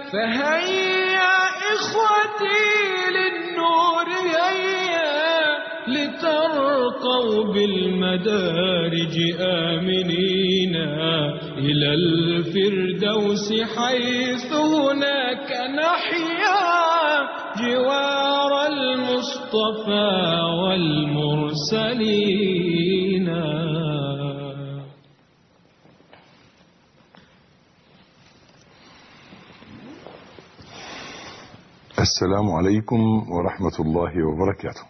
فهيا إخوتي للنور هيا لترقوا بالمدارج آمنين إلى الفردوس حيث هناك نحيا جوار المصطفى والمرسلين. السلام عليكم ورحمة الله وبركاته.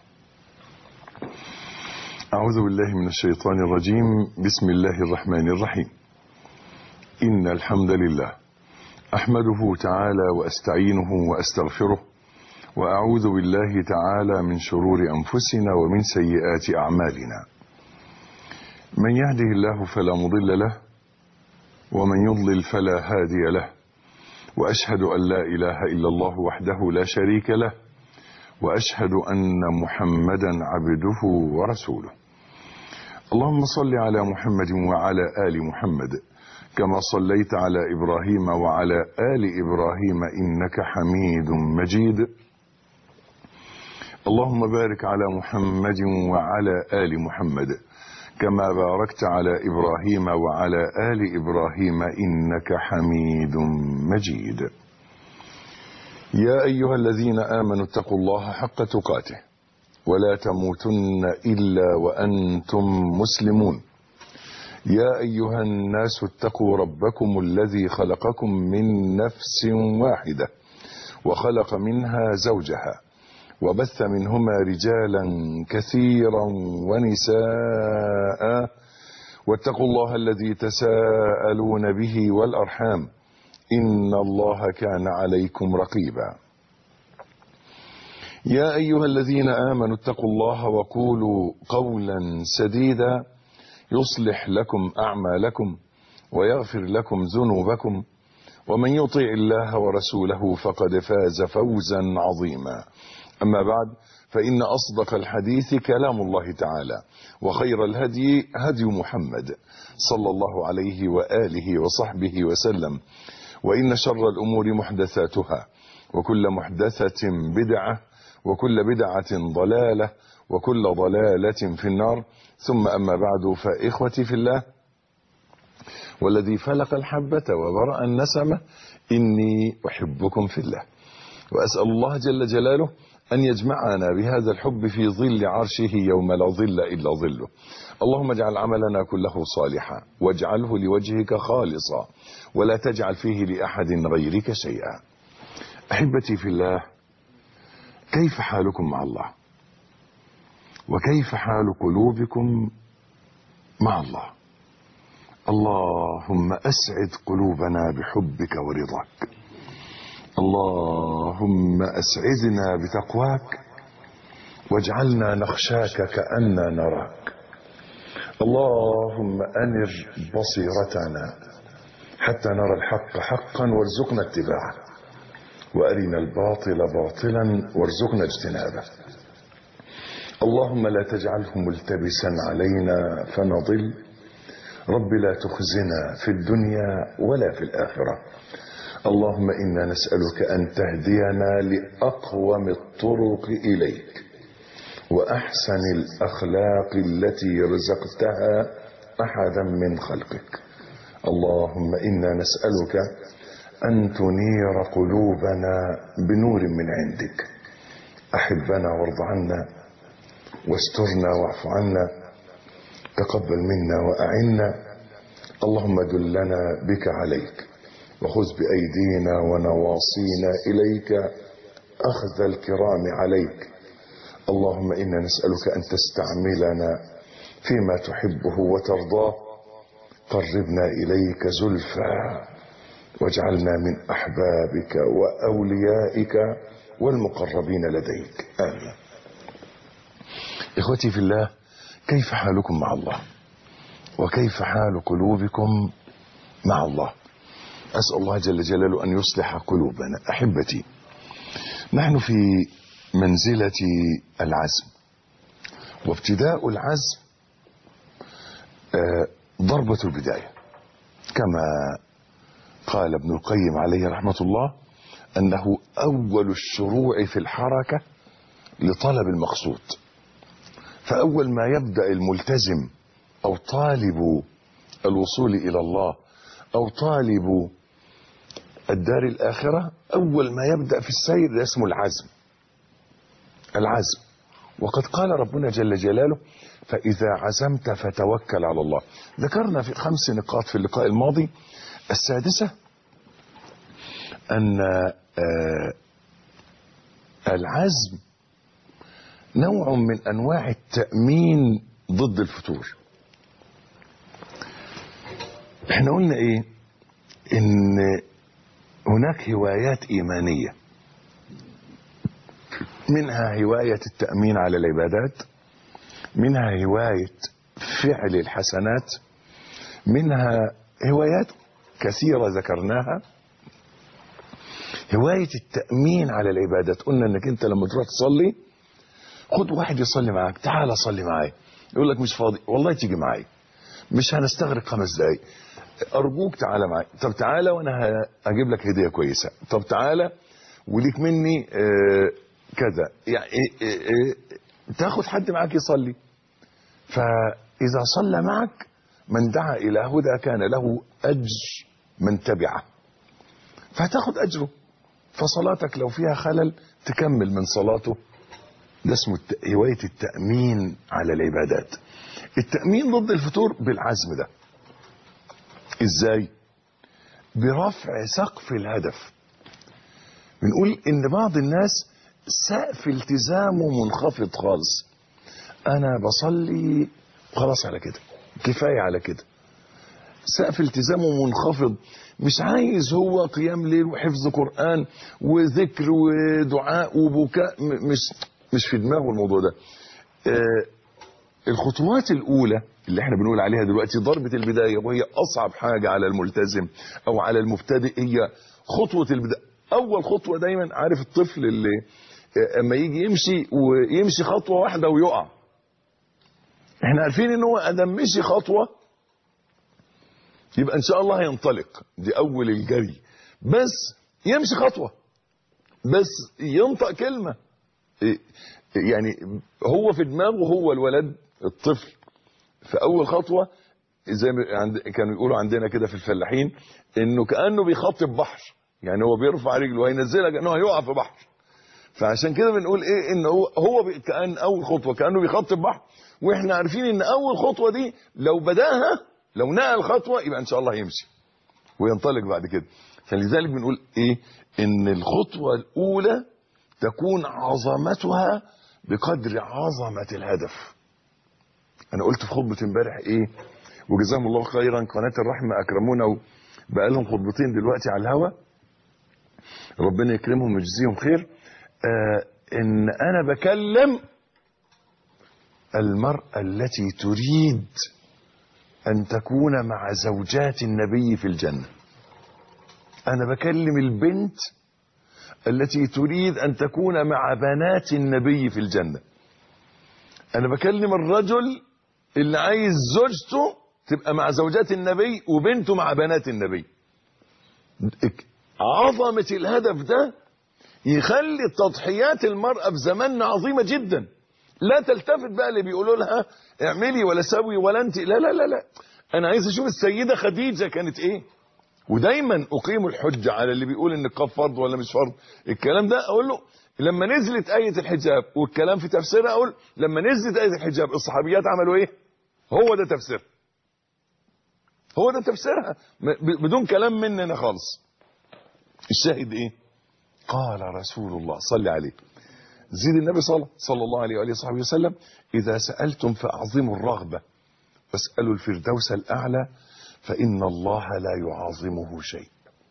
أعوذ بالله من الشيطان الرجيم. بسم الله الرحمن الرحيم. إن الحمد لله أحمده تعالى وأستعينه وأستغفره، وأعوذ بالله تعالى من شرور أنفسنا ومن سيئات أعمالنا. من يهده الله فلا مضل له، ومن يضلل فلا هادي له، وأشهد أن لا إله إلا الله وحده لا شريك له، وأشهد أن محمدا عبده ورسوله. اللهم صل على محمد وعلى آل محمد كما صليت على إبراهيم وعلى آل إبراهيم إنك حميد مجيد. اللهم بارك على محمد وعلى آل محمد كما باركت على إبراهيم وعلى آل إبراهيم إنك حميد مجيد. يا أيها الذين آمنوا اتقوا الله حق تقاته ولا تموتن إلا وأنتم مسلمون. يا أيها الناس اتقوا ربكم الذي خلقكم من نفس واحدة وخلق منها زوجها وبث منهما رجالا كثيرا ونساء، واتقوا الله الذي تساءلون به والأرحام إن الله كان عليكم رقيبا. يا أيها الذين آمنوا اتقوا الله وقولوا قولا سديدا يصلح لكم أعمالكم ويغفر لكم ذنوبكم، ومن يطع الله ورسوله فقد فاز فوزا عظيما. أما بعد، فإن أصدق الحديث كلام الله تعالى، وخير الهدي هدي محمد صلى الله عليه وآله وصحبه وسلم، وإن شر الأمور محدثاتها، وكل محدثة بدعة، وكل بدعة ضلالة، وكل ضلالة في النار. ثم أما بعد، فإخوتي في الله والذي فلق الحبة وبرأ النسمة إني أحبكم في الله، وأسأل الله جل جلاله أن يجمعنا بهذا الحب في ظل عرشه يوم لا ظل إلا ظله. اللهم اجعل عملنا كله صالحا واجعله لوجهك خالصا ولا تجعل فيه لأحد غيرك شيئا. أحبتي في الله، كيف حالكم مع الله؟ وكيف حال قلوبكم مع الله؟ اللهم أسعد قلوبنا بحبك ورضاك، اللهم أسعدنا بتقواك واجعلنا نخشاك كأننا نراك. اللهم أنر بصيرتنا حتى نرى الحق حقا وارزقنا اتباعه، وأرنا الباطل باطلا وارزقنا اجتنابه. اللهم لا تجعله ملتبسا علينا فنضل. رب لا تخزنا في الدنيا ولا في الآخرة. اللهم إنا نسألك أن تهدينا لأقوم الطرق إليك وأحسن الأخلاق التي رزقتها أحدا من خلقك. اللهم إنا نسألك أن تنير قلوبنا بنور من عندك. أحبنا وارض عنا واسترنا واعف عنا، تقبل منا وأعنا. اللهم دلنا بك عليك وخذ بأيدينا ونواصينا إليك أخذ الكرام عليك. اللهم إنا نسألك أن تستعملنا فيما تحبه وترضاه. قربنا إليك زلفى واجعلنا من أحبابك وأوليائك والمقربين لديك، آمين. إخوتي في الله، كيف حالكم مع الله؟ وكيف حال قلوبكم مع الله؟ أسأل الله جل جلاله أن يصلح قلوبنا. أحبتي، نحن في منزلة العزم، وابتداء العزم ضربة البداية، كما قال ابن القيم عليه رحمة الله: أنه أول الشروع في الحركة لطلب المقصود. فأول ما يبدأ الملتزم أو طالب الوصول إلى الله أو طالب الدار الآخرة، أول ما يبدأ في السير ده اسمه العزم. وقد قال ربنا جل جلاله: فإذا عزمت فتوكل على الله. ذكرنا في 5 نقاط في اللقاء الماضي. السادسة أن العزم نوع من أنواع التأمين ضد الفتور. احنا قلنا ايه؟ ان هناك هوايات إيمانية، منها هواية التأمين على العبادات، منها هواية فعل الحسنات، منها هوايات كثيرة ذكرناها. هواية التأمين على العبادات قلنا انك انت لما تروح تصلي خد واحد يصلي معاك، تعال صلي معايا. يقول لك مش فاضي، والله تيجي معايا، مش هنستغرق 5 دقايق، ارجوك تعالى معايا. طب تعالى وانا هجيب لك هدية كويسة، طب تعالى وليك مني كذا. يعني تاخد حد معاك يصلي. فإذا صلى معك من دعا إلى هدى كان له أجر من تبعه، فهتاخد أجره. فصلاتك لو فيها خلل تكمل من صلاته. ده اسمه هواية التأمين على العبادات. التأمين ضد الفتور بالعزم ده. ازاي؟ برفع سقف الهدف. بنقول ان بعض الناس سقف التزامه منخفض خالص. انا بصلي خلاص على كده، كفاية على كده. سقف التزامه منخفض، مش عايز هو قيام ليل وحفظ قرآن وذكر ودعاء وبكاء، مش في دماغه الموضوع ده. الخطوات الأولى اللي احنا بنقول عليها دلوقتي ضربة البداية، وهي أصعب حاجة على الملتزم أو على المبتدئ، هي خطوة البداية. أول خطوة دايما، عارف الطفل اللي اما يجي يمشي ويمشي خطوة واحدة ويقع، احنا عارفين ان هو ادم مشي خطوة يبقى ان شاء الله هينطلق، دي اول الجري. بس يمشي خطوة، بس ينطق كلمة، يعني هو في دماغه، هو الولد الطفل في اول خطوة زي ما كانوا يقولوا عندنا كده في الفلاحين، انه كأنه بيخطب بحر. يعني هو بيرفع رجله وينزلها كأنه هيقع في بحر. فعشان كده بنقول ايه، ان هو كأن اول خطوة كأنه بيخطب بحر. واحنا عارفين ان اول خطوة دي لو بداها، لو نقل خطوة يبقى ان شاء الله يمشي وينطلق بعد كده. فلذلك بنقول ايه، ان الخطوة الاولى تكون عظمتها بقدر عظمة الهدف. انا قلت في خطبة امبارح ايه، وجزاهم الله خيرا قناة الرحمة اكرمونا، بقى لهم خطبتين دلوقتي على الهوا، ربنا يكرمهم ويجزيهم خير. ان انا بكلم المرأة التي تريد ان تكون مع زوجات النبي في الجنة. انا بكلم البنت التي تريد ان تكون مع بنات النبي في الجنة. انا بكلم الرجل اللي عايز زوجته تبقى مع زوجات النبي وبنته مع بنات النبي. عظمة الهدف ده يخلي تضحيات المرأة في زماننا عظيمة جدا. لا تلتفت بقى اللي بيقولوا لها اعملي ولا سوي ولا انت، لا لا لا لا. انا عايز اشوف السيدة خديجة كانت ايه. ودايما اقيم الحجة على اللي بيقول ان النقاب فرض ولا مش فرض. الكلام ده اقول له لما نزلت آية الحجاب، والكلام في تفسيرها اقول لما نزلت آية الحجاب الصحابيات عملوا ايه. هو ده تفسير، هو ده تفسيرها بدون كلام مننا خالص. الشاهد ايه؟ قال رسول الله صلى عليه، زيد النبي صلى الله عليه وآله وصحبه وسلم: إذا سألتم فأعظموا الرغبة واسألوا الفردوس الأعلى فإن الله لا يعظمه شيء.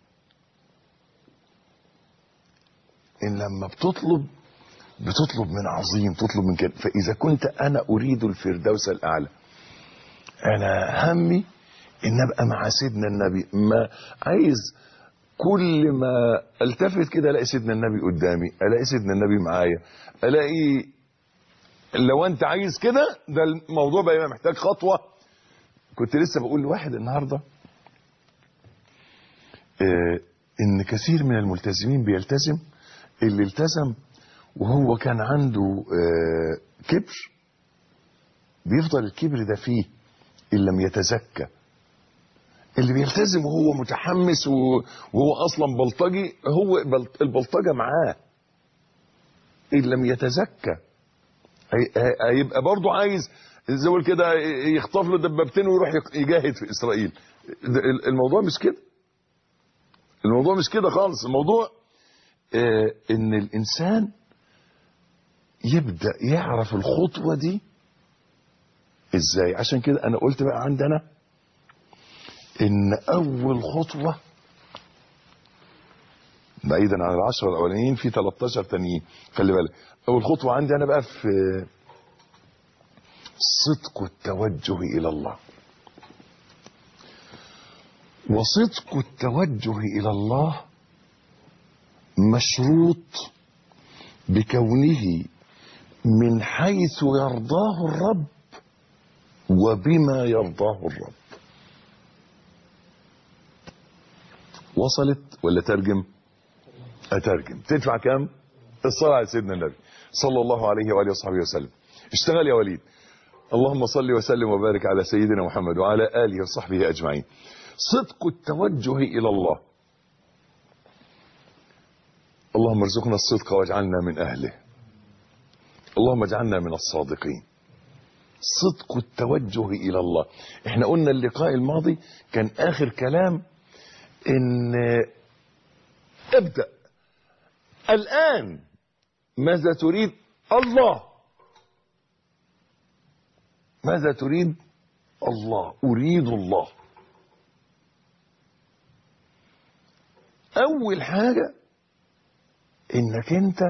إن لما بتطلب من عظيم، تطلب من كده. فإذا كنت أنا أريد الفردوس الأعلى، أنا همي إن أبقى مع سيدنا النبي. ما عايز كل ما التفت كده الاقي سيدنا النبي قدامي، الاقي سيدنا النبي معايا، الاقي. لو انت عايز كده، ده الموضوع بقى محتاج خطوة. كنت لسه بقول لواحد النهاردة ان كثير من الملتزمين بيلتزم، اللي التزم وهو كان عنده كبر، بيفضل الكبر ده فيه ان لم يتزكى. اللي بيلتزم وهو متحمس وهو اصلا بلطجي، هو البلطجه معاه، ان لم يتزكى هيبقى برضه عايز زي كده يخطف له دبابتين ويروح يجاهد في اسرائيل. الموضوع مش كده، الموضوع مش كده خالص. الموضوع ان الانسان يبدأ يعرف الخطوة دي ازاي. عشان كده انا قلت بقى عندنا ان اول خطوة بعيدا عن 10 الاولانيين في 13 تانيين، خلي بالك. اول خطوة عندي انا بقى في صدق التوجه الى الله. وصدق التوجه الى الله مشروط بكونه من حيث يرضاه الرب وبما يرضاه الرب. وصلت ولا ترجم؟ اترجم. تدفع كام؟ الصلاة على سيدنا النبي صلى الله عليه وآله وصحبه وسلم. اشتغل يا وليد. اللهم صل وسلم وبارك على سيدنا محمد وعلى آله وصحبه أجمعين. صدق التوجه إلى الله. اللهم ارزقنا الصدق واجعلنا من أهله. اللهم اجعلنا من الصادقين. صدق التوجه إلى الله. احنا قلنا اللقاء الماضي كان آخر كلام ان ابدأ الآن. ماذا تريد؟ الله. ماذا تريد؟ الله. أريد الله. أول حاجة إنك أنت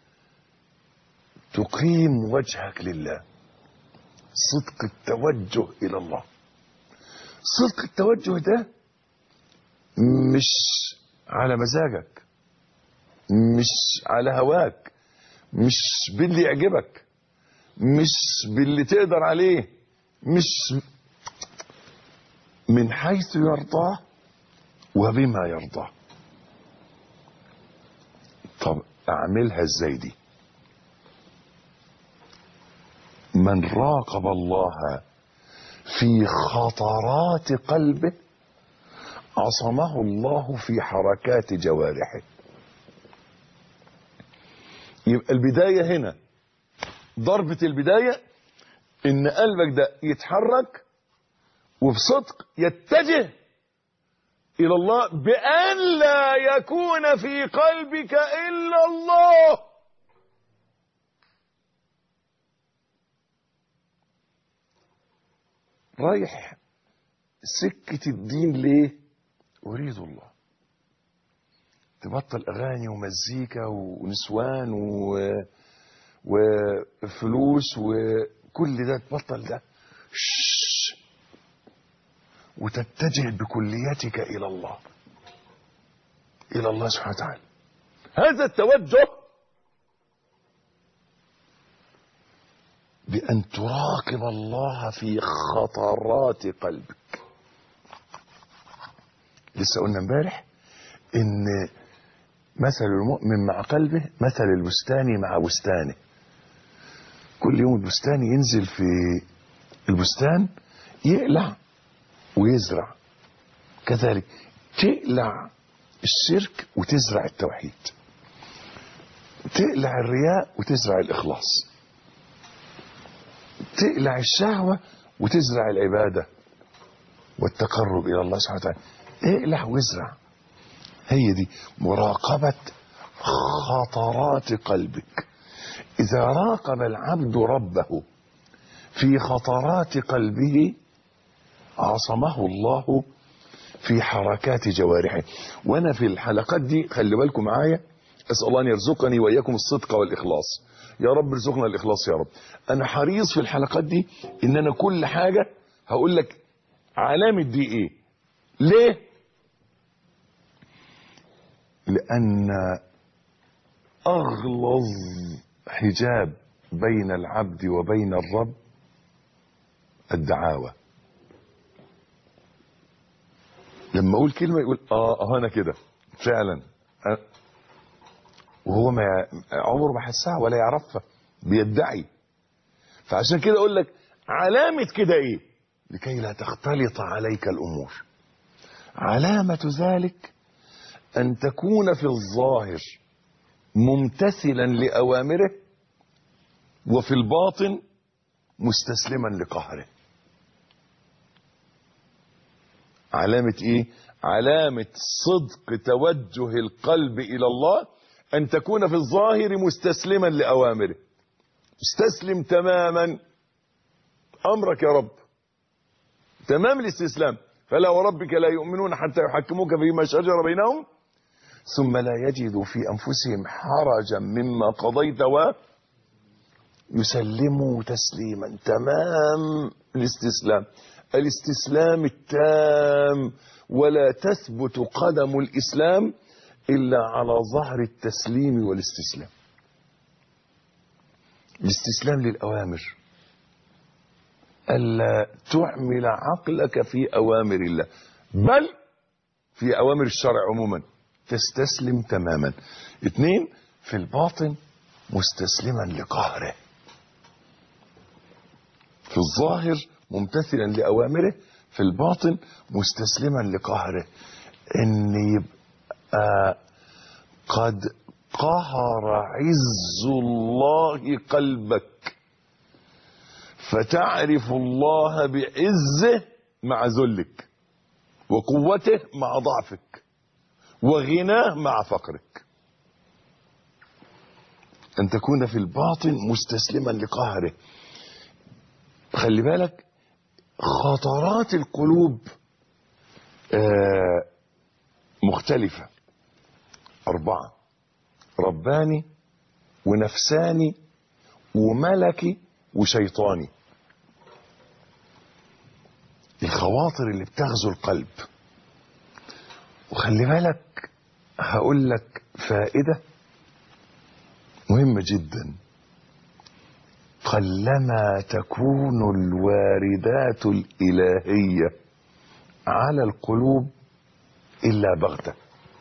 تقيم وجهك لله. صدق التوجه إلى الله. صدق التوجه ده مش على مزاجك، مش على هواك، مش باللي يعجبك، مش باللي تقدر عليه، مش من حيث يرضاه وبما يرضاه. طب اعملها ازاي دي؟ من راقب الله في خطرات قلبه عصمه الله في حركات جوارحه. يبقى البداية هنا، ضربة البداية ان قلبك ده يتحرك وبصدق يتجه الى الله بأن لا يكون في قلبك الا الله. رايح سكة الدين ليه؟ أريد الله. تبطل أغاني ومزيكا ونسوان وفلوس وكل ده، تبطل ده وتتجه بكليتك إلى الله، إلى الله سبحانه وتعالى. هذا التوجه بأن تراقب الله في خطرات قلبك. لسه قلنا امبارح ان مثل المؤمن مع قلبه مثل البستاني مع بستانه. كل يوم البستاني ينزل في البستان يقلع ويزرع، كذلك تقلع الشرك وتزرع التوحيد، تقلع الرياء وتزرع الإخلاص، تقلع الشهوة وتزرع العبادة والتقرب إلى الله سبحانه وتعالى. اقلع وازرع. هي دي مراقبة خطرات قلبك. إذا راقب العبد ربه في خطرات قلبه عصمه الله في حركات جوارحه. وأنا في الحلقات دي خلي بالكم معايا، أسأل الله أن يرزقني وإياكم الصدق والإخلاص. يا رب ارزقنا الإخلاص يا رب. أنا حريص في الحلقات دي إن أنا كل حاجة هقول لك علامة دي إيه. ليه؟ لأن أغلظ حجاب بين العبد وبين الرب الدعاوى. لما أقول كلمة يقول أنا كده. فعلا. وهو ما عمره ما حسها ولا يعرفها، بيدعي. فعشان كده اقول لك علامة كده ايه؟ لكي لا تختلط عليك الامور. علامة ذلك ان تكون في الظاهر ممتثلا لأوامره، وفي الباطن مستسلما لقهره. علامة ايه؟ علامة صدق توجه القلب الى الله ان تكون في الظاهر مستسلما لأوامره، مستسلم تماما، امرك يا رب، تمام الاستسلام. فلا وربك لا يؤمنون حتى يحكموك فيما شجر بينهم ثم لا يجدوا في انفسهم حرجا مما قضيت ويسلموا تسليما. تمام الاستسلام، الاستسلام التام. ولا تثبت قدم الاسلام الا على ظهر التسليم والاستسلام. الاستسلام للاوامر، الا تعمل عقلك في اوامر الله بل في اوامر الشرع عموما، تستسلم تماما. 2، في الباطن مستسلما لقهره. في الظاهر ممتثلا لأوامره، في الباطن مستسلما لقهره. ان يبقى قد قهر عز الله قلبك، فتعرف الله بعزه مع ذلك، وقوته مع ضعفك، وغناه مع فقرك. أن تكون في الباطن مستسلما لقهره. خلي بالك خطرات القلوب مختلفة. 4: رباني ونفساني وملكي وشيطاني. الخواطر اللي بتغزو القلب. وخلي بالك هقول لك فائدة مهمة جدا. قلما تكون الواردات الإلهية على القلوب إلا بغتة،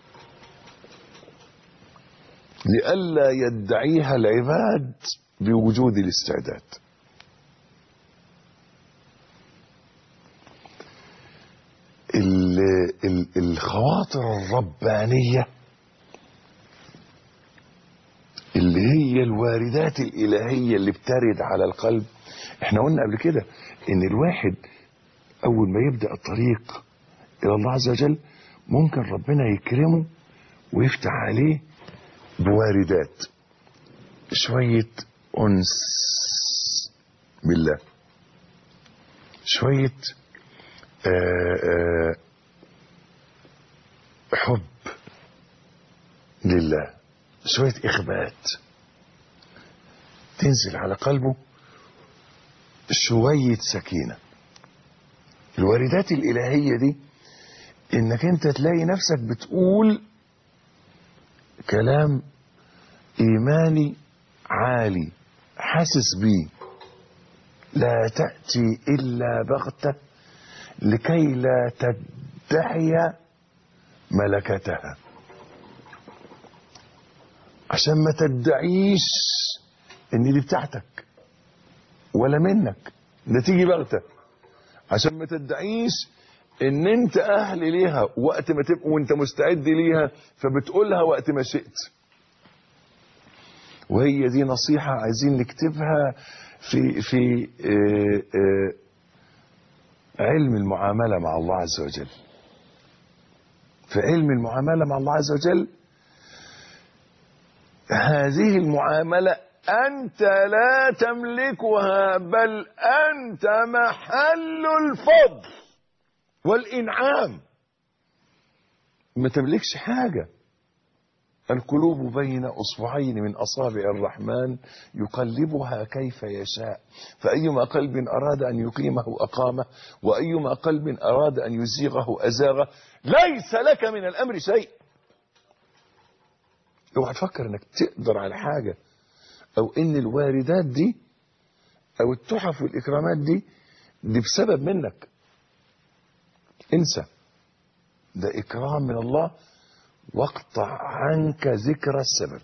لئلا يدعيها العباد بوجود الاستعداد. الخواطر الربانية اللي هي الواردات الإلهية اللي بترد على القلب. احنا قلنا قبل كده ان الواحد اول ما يبدأ الطريق الى الله عز وجل ممكن ربنا يكرمه ويفتح عليه بواردات، شوية أنس بالله، شوية حب لله، شوية إخبات تنزل على قلبه، شوية سكينة. الواردات الإلهية دي إنك أنت تلاقي نفسك بتقول كلام إيماني عالي حاسس بيه، لا تأتي إلا بغتة لكي لا تدعي ملكتها، عشان ما تدعيش ان دي بتاعتك ولا منك، ده تيجي بغتة، عشان ما تدعيش ان انت اهل ليها وقت ما تبقى وانت مستعد ليها فبتقولها وقت ما شئت. وهي دي نصيحة عايزين نكتبها في علم المعاملة مع الله عز وجل. في علم المعاملة مع الله عز وجل هذه المعاملة أنت لا تملكها، بل أنت محل الفضل والإنعام، ما تملكش حاجة. القلوب بين أصبعين من أصابع الرحمن يقلبها كيف يشاء، فأيما قلب أراد أن يقيمه أقامه، وأيما قلب أراد أن يزيغه أزاغه، ليس لك من الأمر شيء. اوعى تفكر انك تقدر على حاجة، او ان الواردات دي او التحف والاكرامات دي بسبب منك. انسى، ده اكرام من الله واقطع عنك ذكر السبب.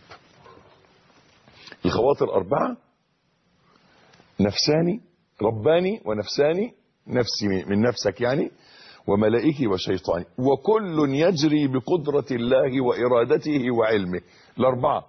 الخواطر 4: نفساني، رباني، ونفساني، نفسي من نفسك يعني، وملائكي وشيطاني، وكل يجري بقدرة الله وإرادته وعلمه. ال4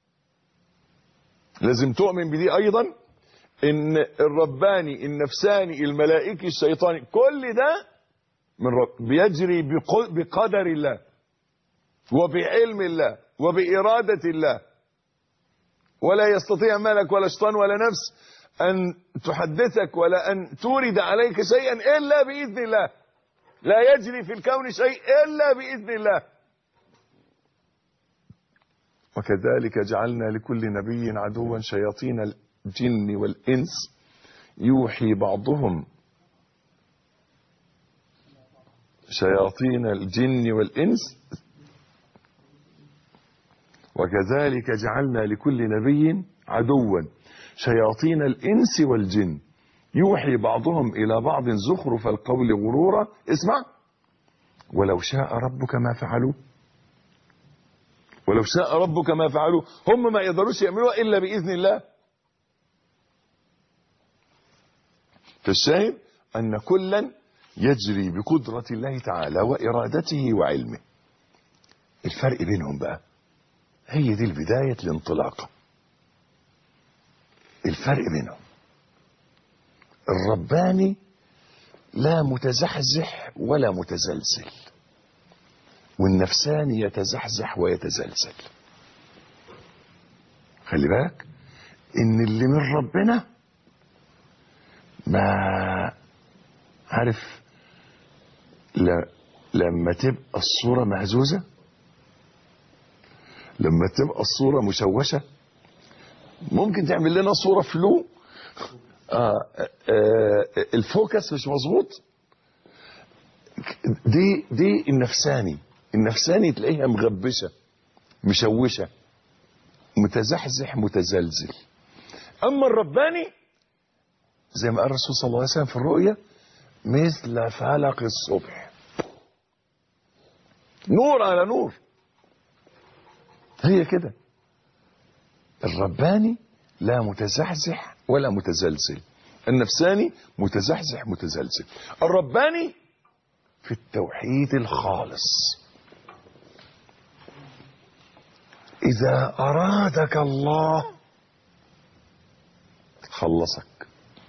لازم تؤمن بدي أيضا، إن الرباني، النفساني، الملائكي، الشيطاني، كل ده من رب، بيجري بقدر الله وبعلم الله وبإرادة الله، ولا يستطيع ملك ولا شيطان ولا نفس أن تحدثك ولا أن تورد عليك شيئا إلا بإذن الله. لا يجري في الكون شيء إلا بإذن الله. وكذلك جعلنا لكل نبي عدوا شياطين الجن والإنس يوحي بعضهم، شياطين الجن والإنس، وكذلك جعلنا لكل نبي عدوا شياطين الإنس والجن يوحي بعضهم إلى بعض زخرف القول غرورا. اسمع: ولو شاء ربك ما فعلوه، ولو شاء ربك ما فعلوه. هم ما يقدروش يعملوها إلا بإذن الله. فالشاهد أن كلا يجري بقدرة الله تعالى وإرادته وعلمه. الفرق بينهم بقى هي دي البداية الانطلاقة. الفرق بينهم: الرباني لا متزحزح ولا متزلزل، والنفساني يتزحزح ويتزلزل. خلي بالك ان اللي من ربنا ما عارف، لما تبقى الصورة مهزوزة، لما تبقى الصورة مشوشة، ممكن تعمل لنا صورة فلو، الفوكس مش مظبوط. دي النفساني تلاقيها مغبشة مشوشة متزحزح متزلزل. اما الرباني زي ما قال الرسول صلى الله عليه وسلم في الرؤيا: مثل فلق الصبح، نور على نور. هي كده. الرباني لا متزحزح ولا متزلزل، النفساني متزحزح متزلزل. الرباني في التوحيد الخالص. إذا أرادك الله خلصك،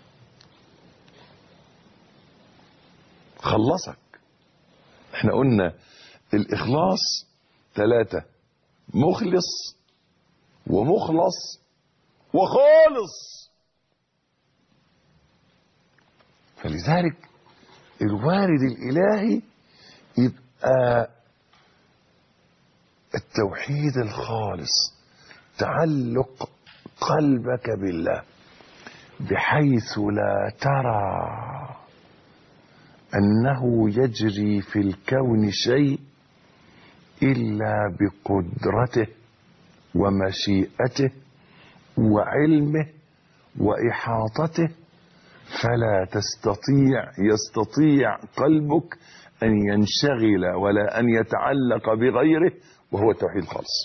خلصك. احنا قلنا الإخلاص 3: مخلص ومخلص وخالص. فلذلك الوارد الإلهي يبقى التوحيد الخالص، تعلق قلبك بالله بحيث لا ترى أنه يجري في الكون شيء إلا بقدرته ومشيئته وعلمه وإحاطته، فلا يستطيع قلبك أن ينشغل ولا أن يتعلق بغيره، وهو التوحيد الخالص.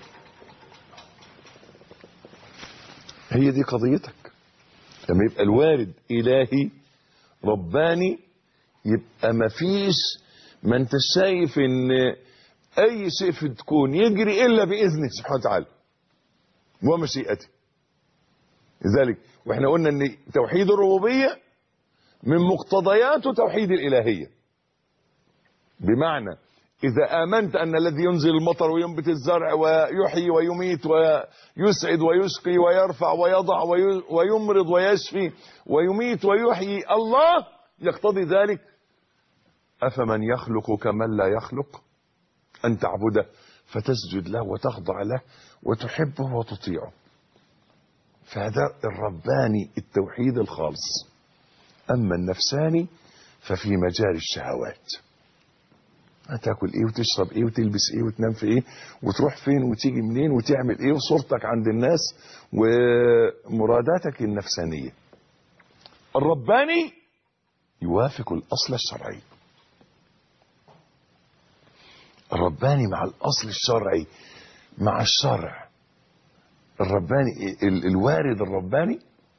هي دي قضيتك. لما يبقى الوارد إلهي رباني، يبقى مفيش، ما انت شايف ان اي شيء في الكون يجري الا باذنه سبحانه وتعالى ومشيئته. لذلك واحنا قلنا ان توحيد الربوبيه من مقتضياته توحيد الالهيه، بمعنى اذا امنت ان الذي ينزل المطر وينبت الزرع ويحيي ويميت ويسعد ويشقي ويرفع ويضع ويمرض ويشفي ويميت ويحيي الله، يقتضي ذلك أفمن يخلق كمن لا يخلق، أن تعبده فتسجد له وتخضع له وتحبه وتطيعه. فهذا الرباني التوحيد الخالص. أما النفساني ففي مجال الشهوات، هتاكل ايه وتشرب ايه وتلبس ايه وتنام في ايه وتروح فين وتيجي منين وتعمل ايه وصورتك عند الناس ومراداتك النفسانية. الرباني يوافق الأصل الشرعي. الرباني مع الأصل الشرعي، مع الشرع الرباني، الوارد الرباني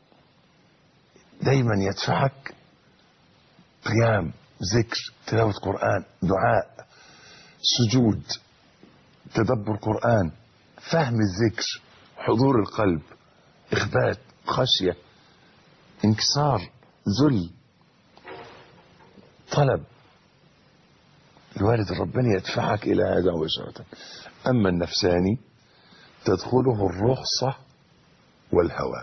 دايما يدفعك قيام، ذكر، تلاوة قرآن، دعاء، سجود، تدبر قرآن، فهم الذكر، حضور القلب، إخبات، خشية، انكسار، ذل، طلب. الوارد الرباني يدفعك إلى هذا مباشرة. أما النفساني تدخله الرخصة والهوى،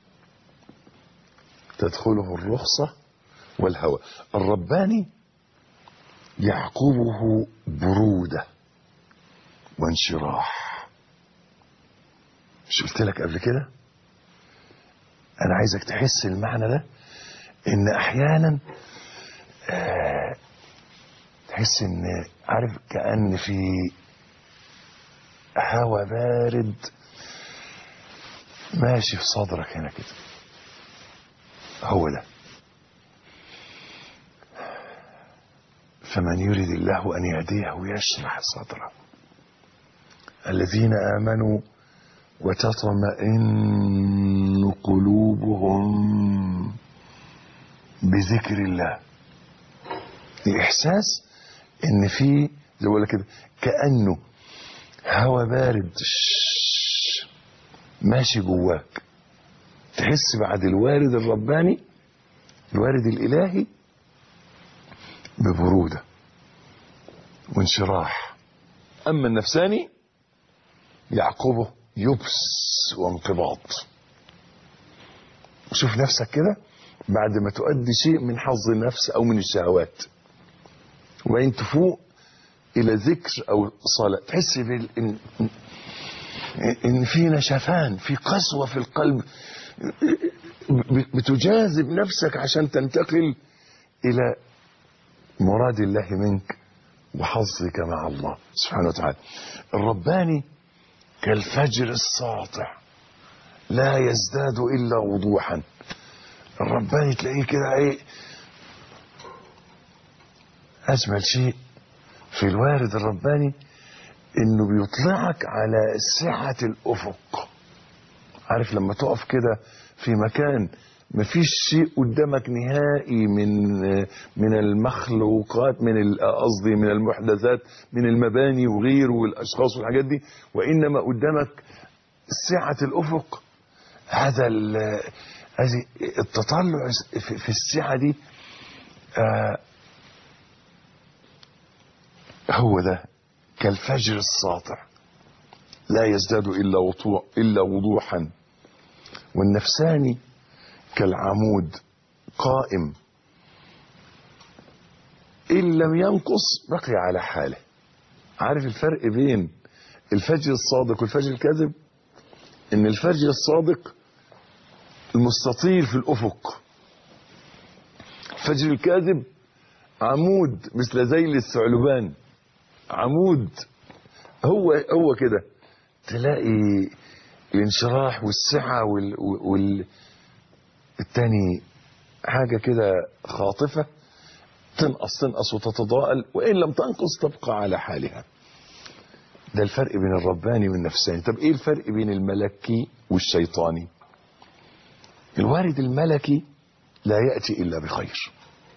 تدخله الرخصة والهوى. الرباني يعقبه برودة وانشراح. مش قلت لك قبل كده؟ أنا عايزك تحس المعنى ده، إن أحيانا تحس إن عارف كأن في هوا بارد ماشي في صدرك هنا كده. هو ده. فمن يريد الله أن يهديه يشرح صدره. الذين آمنوا وتطمئن قلوبهم بذكر الله. الإحساس إن في زي ما كده كأنه هوا بارد ماشي جواك. تحس بعد الوارد الرباني، الوارد الإلهي، ببرودة وانشراح. أما النفساني يعقبه يبس وانقباض. شوف نفسك كده بعد ما تؤدي شيء من حظ النفس أو من الشهوات، وبعدين تفوق إلى ذكر أو صلاة، تحس إن في نشفان، في قسوة في القلب، بتجاذب نفسك عشان تنتقل إلى مراد الله منك وحظك مع الله سبحانه وتعالى. الرباني كالفجر الساطع لا يزداد إلا وضوحا. الرباني تلاقيه كده ايه، أجمل شيء في الوارد الرباني إنه بيطلعك على سعة الأفق. عارف لما تقف كده في مكان مفيش شيء قدامك نهائي من المخلوقات، قصدي من المحدثات، من المباني وغيره والاشخاص والحاجات دي، وانما قدامك سعة الافق. هذا التطلع في السعة دي هو ده كالفجر الساطع لا يزداد إلا وضوحا. والنفساني كالعمود قائم إن لم ينقص بقي على حاله. عارف الفرق بين الفجر الصادق والفجر الكاذب؟ إن الفجر الصادق المستطيل في الأفق، الفجر الكاذب عمود مثل ذيل الثعلبان، عمود هو كده. تلاقي الانشراح والسعة التاني حاجة كده خاطفة، تنقص وتتضاءل، وإن لم تنقص تبقى على حالها. ده الفرق بين الرباني والنفساني. طب إيه الفرق بين الملكي والشيطاني؟ الوارد الملكي لا يأتي إلا بخير.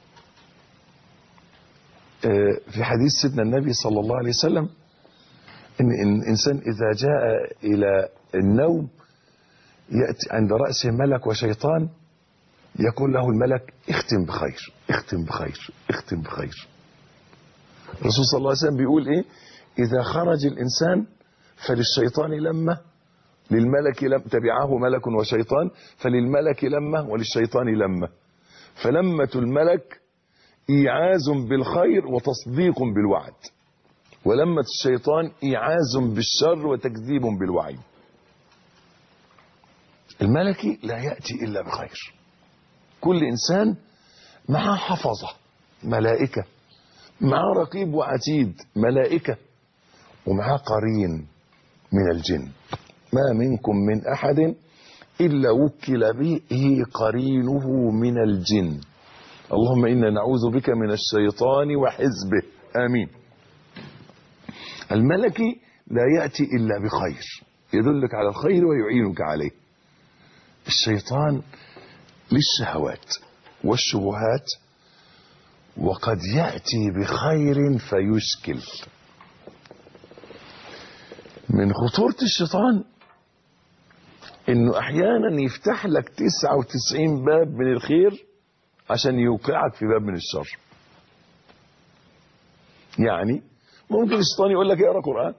في حديث سيدنا النبي صلى الله عليه وسلم إن الإنسان إذا جاء إلى النوم يأتي عند رأسه ملك وشيطان، يقول له الملك اختم بخير، اختم بخير، اختم بخير. الرسول صلى الله عليه وسلم بيقول ايه؟ إذا خرج الإنسان فللشيطان لمة، للملك لم تبعه ملك وشيطان، فللملك لمة وللشيطان لمة. فلمة الملك إيعاز بالخير وتصديق بالوعد، ولمة الشيطان إيعاز بالشر وتكذيب بالوعيد. الملكي لا يأتي إلا بخير. كل إنسان معه حفظة ملائكة، معه رقيب وعتيد ملائكة، ومعه قرين من الجن. ما منكم من أحد إلا وكل به قرينه من الجن. اللهم إنا نعوذ بك من الشيطان وحزبه، آمين. الملكي لا يأتي إلا بخير، يدلك على الخير ويعينك عليه. الشيطان للشهوات والشبهات، وقد يأتي بخير فيشكل. من خطورة الشيطان انه احيانا يفتح لك 99 باب من الخير عشان يوقعك في باب من الشر. يعني ممكن الشيطان يقول لك اقرا قرآن،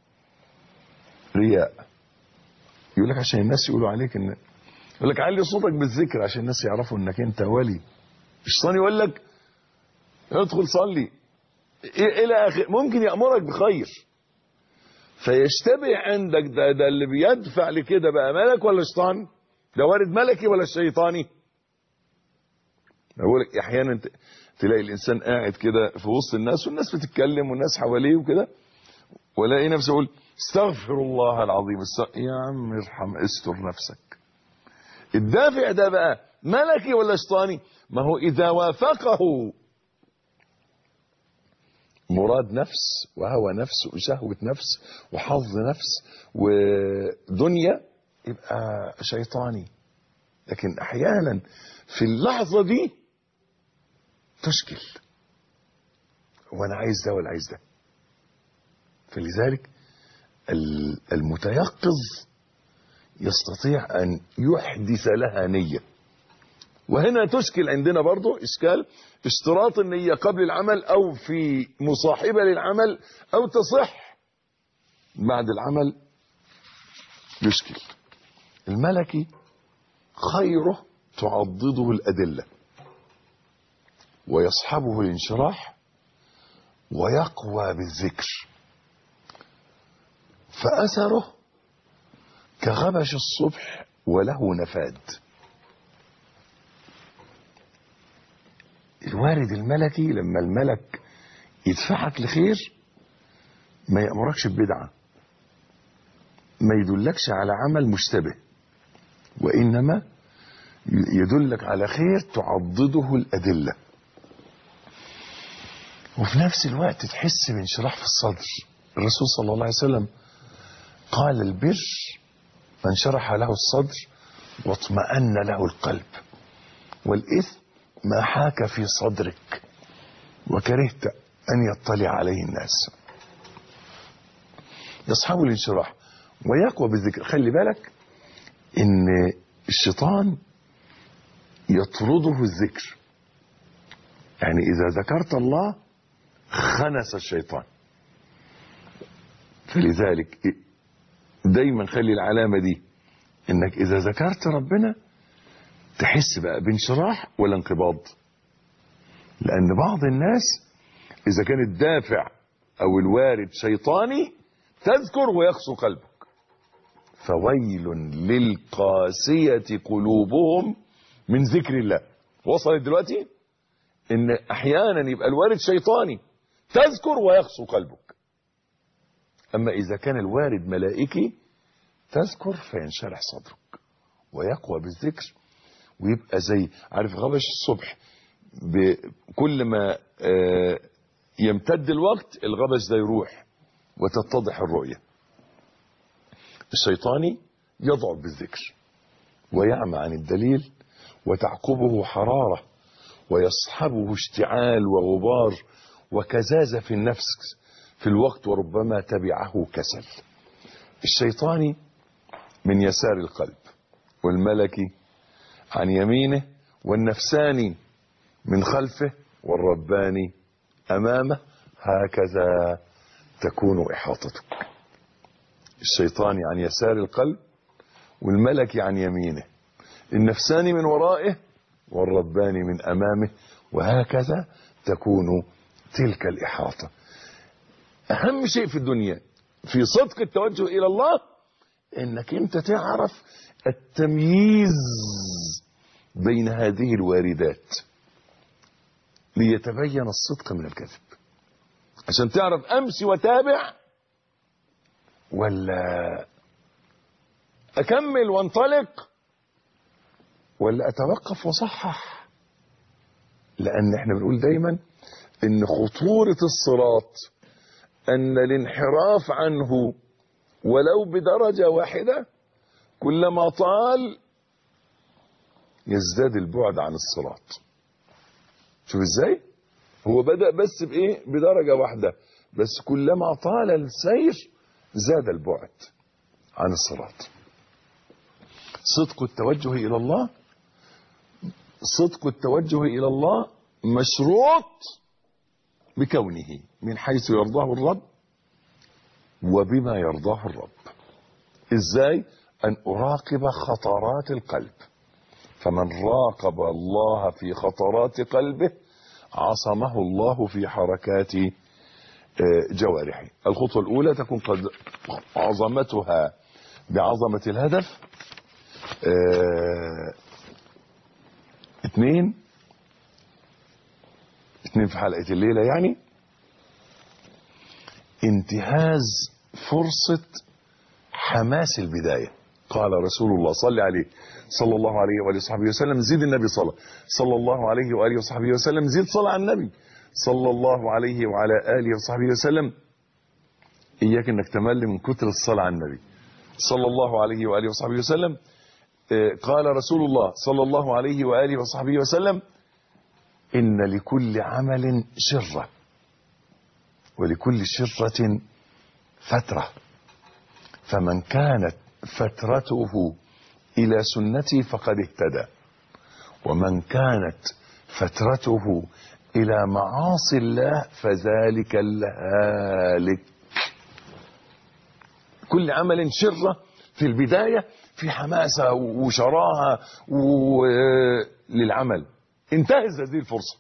رياء، يقول لك عشان الناس يقولوا عليك ان، يقول لك علي صوتك بالذكر عشان الناس يعرفوا انك انت ولي. الشيطان يقول لك ادخل صلي الى اخر، ممكن يأمرك بخير فيشتبه عندك ده اللي بيدفع لكده بقى ملك ولا شيطان؟ ده وارد ملكي ولا شيطاني؟ بقول لك احيانا تلاقي الانسان قاعد كده في وسط الناس والناس بتتكلم والناس حواليه وكده، ولاقي نفسه يقول استغفر الله العظيم، يا عم ارحم استر نفسك. الدافع ده بقى ملكي ولا شيطاني؟ ما هو اذا وافقه مراد نفس وهوى نفس وشهوة نفس وحظ نفس ودنيا يبقى شيطاني. لكن احيانا في اللحظة دي تشكل، وانا عايز ده ولا عايز ده. فلذلك المتيقظ يستطيع ان يحدث لها نية. وهنا تشكل عندنا برضو اشكال اشتراط النية قبل العمل او في مصاحبة للعمل او تصح بعد العمل يشكل. الملكي خيره تعضده الأدلة ويصحبه الانشراح ويقوى بالذكر، فأثره كغبش الصبح وله نفاد. الوارد الملكي لما الملك يدفعك لخير ما يأمركش ببدعة، ما يدلكش على عمل مشتبه، وإنما يدلك على خير تعضده الأدلة. وفي نفس الوقت تحس بانشراح في الصدر. الرسول صلى الله عليه وسلم قال البر من شرح له الصدر واطمأن له القلب، والإثم ما حاك في صدرك وكرهت أن يطلع عليه الناس. يصحب الانشراح ويقوى بالذكر. خلي بالك إن الشيطان يطرده الذكر، يعني إذا ذكرت الله خنس الشيطان. فلذلك دايما خلي العلامة دي إنك إذا ذكرت ربنا تحس بقى بانشراح ولا انقباض. لأن بعض الناس إذا كان الدافع أو الوارد شيطاني تذكر ويقسو قلبك. فويل للقاسية قلوبهم من ذكر الله. وصلت دلوقتي ان احيانا يبقى الوارد شيطاني تذكر ويقسو قلبك، اما اذا كان الوارد ملائكي تذكر فينشرح صدرك ويقوى بالذكر، ويبقى زي عارف غبش الصبح، كل ما يمتد الوقت الغبش ده يروح وتتضح الرؤية. الشيطاني يضعف بالذكر ويعمى عن الدليل وتعقبه حرارة ويصحبه اشتعال وغبار وكزازة في النفس في الوقت، وربما تبعه كسل. الشيطاني من يسار القلب، والملكي عن يمينه، والنفساني من خلفه، والرباني أمامه. هكذا تكون إحاطتك. الشيطاني عن يسار القلب، والملكي عن يمينه، النفساني من ورائه، والرباني من أمامه، وهكذا تكون تلك الإحاطة. أهم شيء في الدنيا في صدق التوجه إلى الله إنك أنت تعرف التمييز بين هذه الواردات ليتبين الصدق من الكذب، عشان تعرف أمشي وتابع ولا أكمل وانطلق ولا أتوقف وصحح. لأن احنا بنقول دايما إن خطورة الصراط أن الانحراف عنه ولو بدرجة واحدة كلما طال يزداد البعد عن الصراط. شوف ازاي هو بدأ بس بإيه؟ بدرجة واحدة، بس كلما طال السير زاد البعد عن الصراط. صدق التوجه إلى الله، صدق التوجه إلى الله مشروط بكونه من حيث يرضاه الرب وبما يرضاه الرب. ازاي؟ أن أراقب خطرات القلب، فمن راقب الله في خطرات قلبه عصمه الله في حركات جوارحه. الخطوة الأولى تكون قد عظمتها بعظمة الهدف. 2 في حلقة الليلة، يعني انتهاز فرصة حماس البداية. قال رسول الله صلى عليه صلى الله عليه وآله وصحبه وسلم، زيد النبي صلى الله عليه وآله وصحبه وسلم، زيد صلاة على النبي صلى الله عليه وعلى آله وصحبه وسلم. إياك أنك تمل من كتر الصلاة على النبي صلى الله عليه وآله وصحبه وسلم. قال رسول الله صلى الله عليه وآله وصحبه وسلم: إن لكل عمل شرة ولكل شرة فترة، فمن كانت فترته إلى سنتي فقد اهتدى، ومن كانت فترته إلى معاصي الله فذلك الهالك. كل عمل شرة في البداية في حماسة وشراهة للعمل، انتهز هذه الفرصة،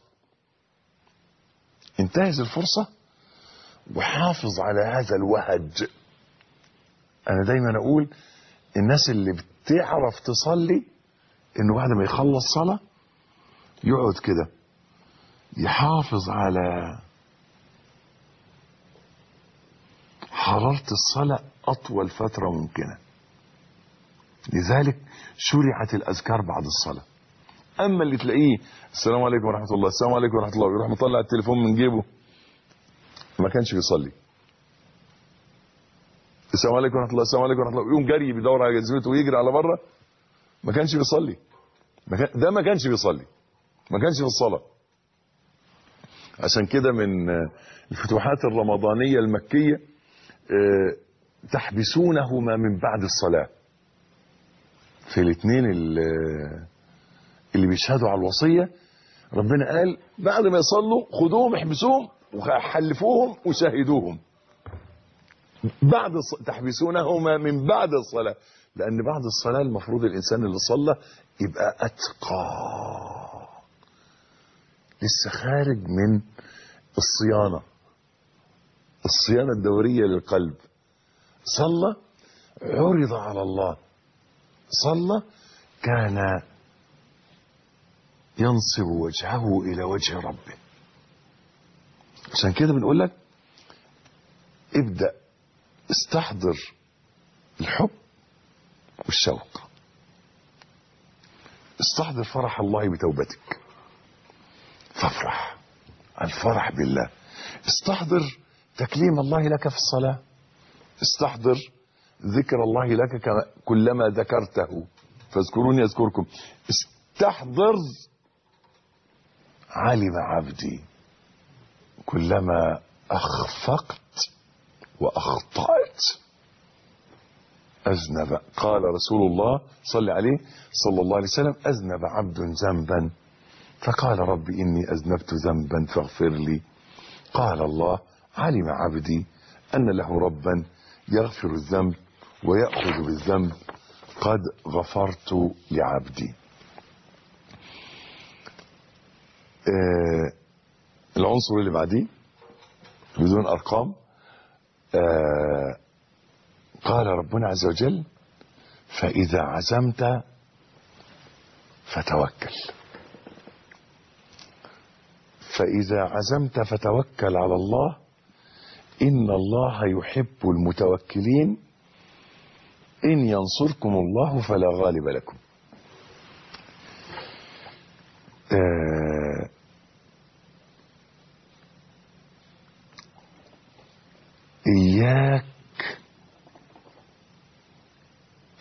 انتهز الفرصة وحافظ على هذا الوهج. أنا دايما أقول الناس اللي بتعرف تصلي إنه بعد ما يخلص صلاة يقعد كده يحافظ على حرارة الصلاة أطول فترة ممكنة. لذلك شرعت الأذكار بعد الصلاة. أما اللي تلاقيه السلام عليكم ورحمة الله، السلام عليكم ورحمة الله، ويروح مطلع التليفون من جيبه، ما كانش بيصلي. السلام عليكم ورحمة الله، السلام عليكم ورحمة الله، يقوم جري بيدور على جزمته ويجري على بره، ما كانش بيصلي. ده ما كانش بيصلي، ما كانش في الصلاة. عشان كده من الفتوحات الرمضانية المكية تحبسونهما من بعد الصلاة. في الاثنين اللي بيشهدوا على الوصية ربنا قال بعد ما يصلوا خدوهم احبسوهم وحلفوهم وشاهدوهم. تحبسونهما من بعد الصلاة، لأن بعد الصلاة المفروض الإنسان اللي صلى يبقى أتقى، لسه خارج من الصيانة الدورية للقلب. صلى عرض على الله، صلى كان ينصب وجهه إلى وجه ربه. عشان كده بنقول لك ابدأ استحضر الحب والشوق، استحضر فرح الله بتوبتك فافرح، الفرح بالله. استحضر تكليم الله لك في الصلاة، استحضر ذكر الله لك كلما ذكرته فاذكروني أذكركم. استحضر علم عبدي كلما أخفقت وأخطأت أذنب. قال رسول الله صلى عليه صلى الله عليه وسلم: أذنب عبد ذنبا فقال رب إني أذنبت ذنبا فاغفر لي. قال الله: علم عبدي أن له ربا يغفر الذنب ويأخذ بالذنب، قد غفرت لعبدي. العنصر اللي بعديه بدون أرقام، قال ربنا عز وجل: فإذا عزمت فتوكل. فإذا عزمت فتوكل على الله إن الله يحب المتوكلين إن ينصركم الله فلا غالب لكم.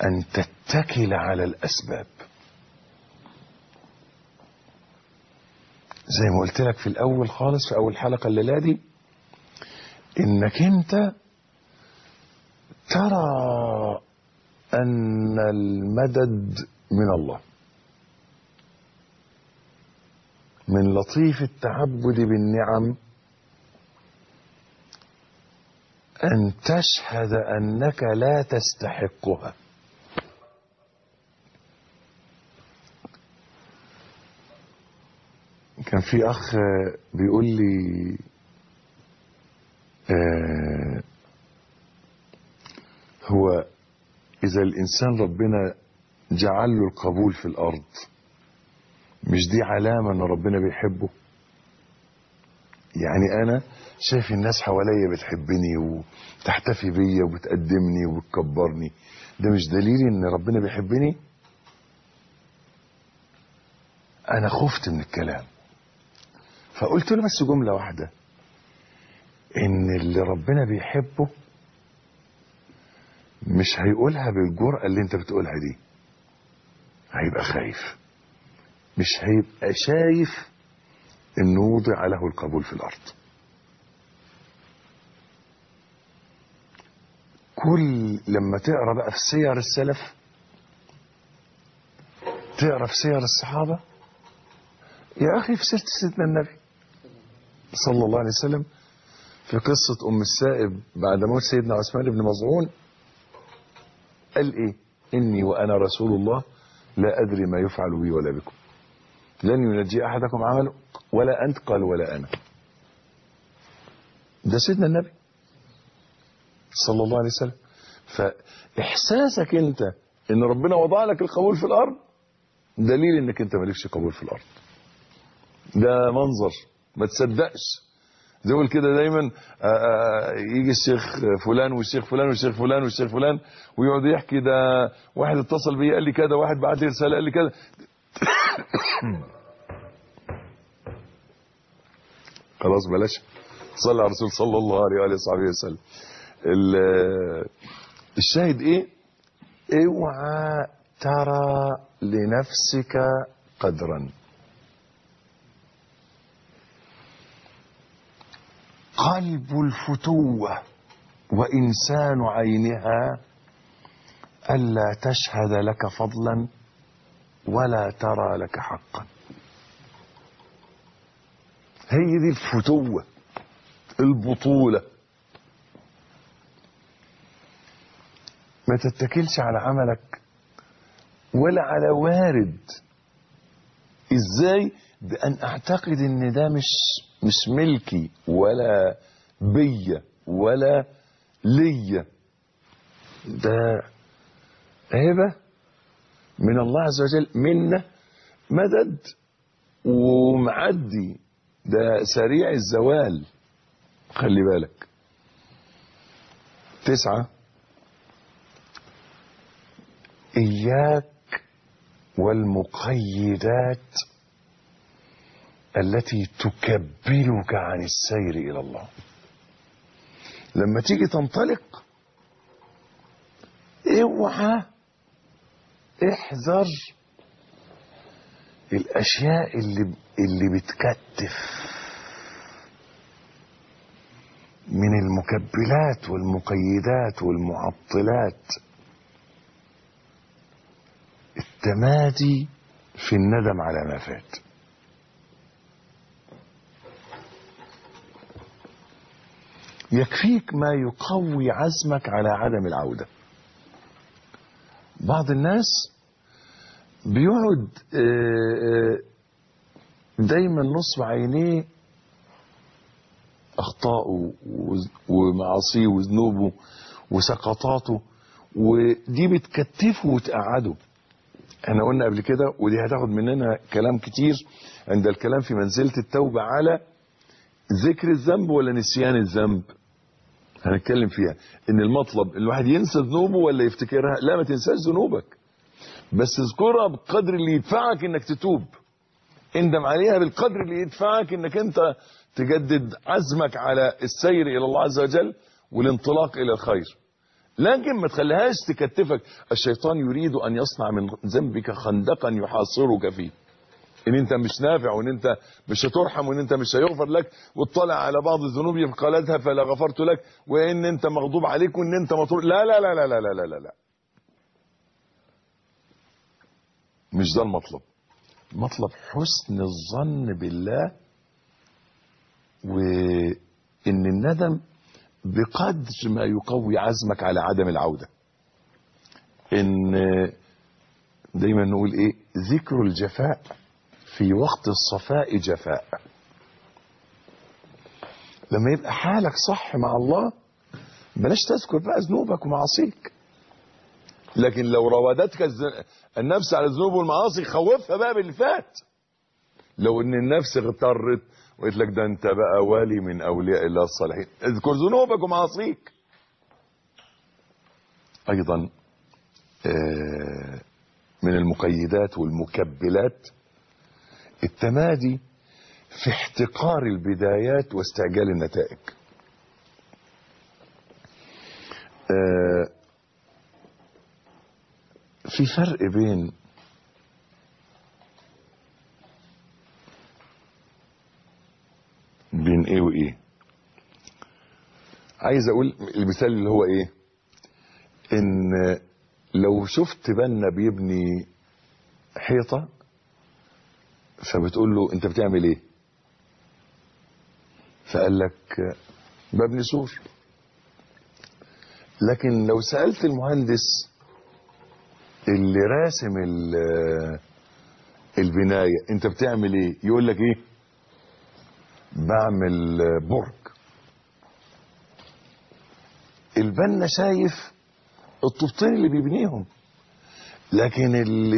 أن تتكل على الأسباب. زي ما قلت لك في الأول خالص، في أول حلقة الليلة دي، إنك أنت ترى أن المدد من الله. من لطيف التعبد بالنعم أن تشهد أنك لا تستحقها. كان في أخ بيقول لي هو إذا الإنسان ربنا جعل له القبول في الأرض، مش دي علامة أن ربنا بيحبه؟ يعني أنا شايف الناس حواليا بتحبني وتحتفي بيا وبتقدمني وبتكبرني، ده مش دليل أن ربنا بيحبني؟ أنا خفت من الكلام، فقلت له بس جملة واحدة، إن اللي ربنا بيحبه مش هيقولها بالجرأة اللي انت بتقولها دي، هيبقى خايف، مش هيبقى شايف انه وضع له القبول في الارض. كل لما تقرا بقى في سير السلف، تقرا في سير الصحابه، يا اخي في سيره سيدنا النبي صلى الله عليه وسلم، في قصه ام السائب بعد موت سيدنا عثمان بن مظعون، قال ايه؟ اني وانا رسول الله لا ادري ما يفعل بي ولا بكم، لن ينجي احدكم عمله ولا انت، قال ولا انا. ده سيدنا النبي صلى الله عليه وسلم. فاحساسك انت ان ربنا وضع لك القبول في الارض دليل انك انت مالكش قبول في الارض. ده منظر ما تصدقش. دول كده دايما يجي الشيخ فلان والشيخ فلان والشيخ فلان والشيخ فلان ويقعد يحكي، ده واحد اتصل بي قال لي كذا، واحد بعت لي رساله قال لي كذا. خلاص بلاش، صلى على الرسول صلى الله عليه واله وصحبه وسلم. الشاهد ايه؟ اوعى ترى لنفسك قدرا. قلب الفتوة وإنسان عينها ألا تشهد لك فضلا ولا ترى لك حقا. هي دي الفتوة، البطولة. ما تتكلش على عملك ولا على وارد. ازاي؟ بأن أعتقد ان ده مش ملكي ولا بيا ولا ليا، ده هبة من الله عز وجل، منه مدد ومعدي، ده سريع الزوال. خلي بالك. 9، إياك والمقيدات التي تكبلك عن السير إلى الله. لما تيجي تنطلق اوعى، احذر الأشياء اللي بتكتف من المكبلات والمقيدات والمعطلات. التمادي في الندم على ما فات. يكفيك ما يقوي عزمك على عدم العودة. بعض الناس بيقعد دايما نصب عينيه أخطاءه ومعاصيه وذنوبه وسقطاته، ودي بتكتفه وتقعده. احنا قلنا قبل كده، ودي هتاخد مننا كلام كتير عند الكلام في منزلة التوبة على ذكر الذنب ولا نسيان الذنب. هنتكلم فيها ان المطلب الواحد ينسى ذنوبه ولا يفتكرها. لا، ما تنساش ذنوبك، بس اذكرها بالقدر اللي يدفعك انك تتوب. اندم عليها بالقدر اللي يدفعك انك انت تجدد عزمك على السير الى الله عز وجل والانطلاق الى الخير. لكن ما تخليهاش تكتفك. الشيطان يريد ان يصنع من ذنبك خندقا يحاصرك فيه، ان انت مش نافع، وان انت مش هترحم، وان انت مش هيغفر لك، وتطلع على بعض الذنوب فقالتها فلا غفرت لك، وان انت مغضوب عليك، وان انت مطرود. لا لا لا لا لا لا لا لا، مش ده المطلب. مطلب حسن الظن بالله، وان الندم بقدر ما يقوي عزمك على عدم العودة. ان دايما نقول ايه؟ ذكر الجفاء في وقت الصفاء جفاء. لما يبقى حالك صح مع الله بلاش تذكر بقى ذنوبك ومعاصيك. لكن لو راودتك النفس على الذنوب والمعاصي خوفها بقى باللي فات. لو ان النفس اغترت وقلت لك ده انت بقى ولي من اولياء الله الصالحين، اذكر ذنوبك ومعاصيك. ايضا من المقيدات والمكبلات التمادي في احتقار البدايات واستعجال النتائج. في فرق بين ايه وايه. عايز اقول المثال اللي هو ايه، ان لو شفت بنا بيبني حيطة فبتقول له انت بتعمل ايه؟ فقال لك ببني سور. لكن لو سألت المهندس اللي راسم البناية انت بتعمل ايه؟ يقول لك ايه؟ بعمل برج. البنا شايف الطوبتين اللي بيبنيهم، لكن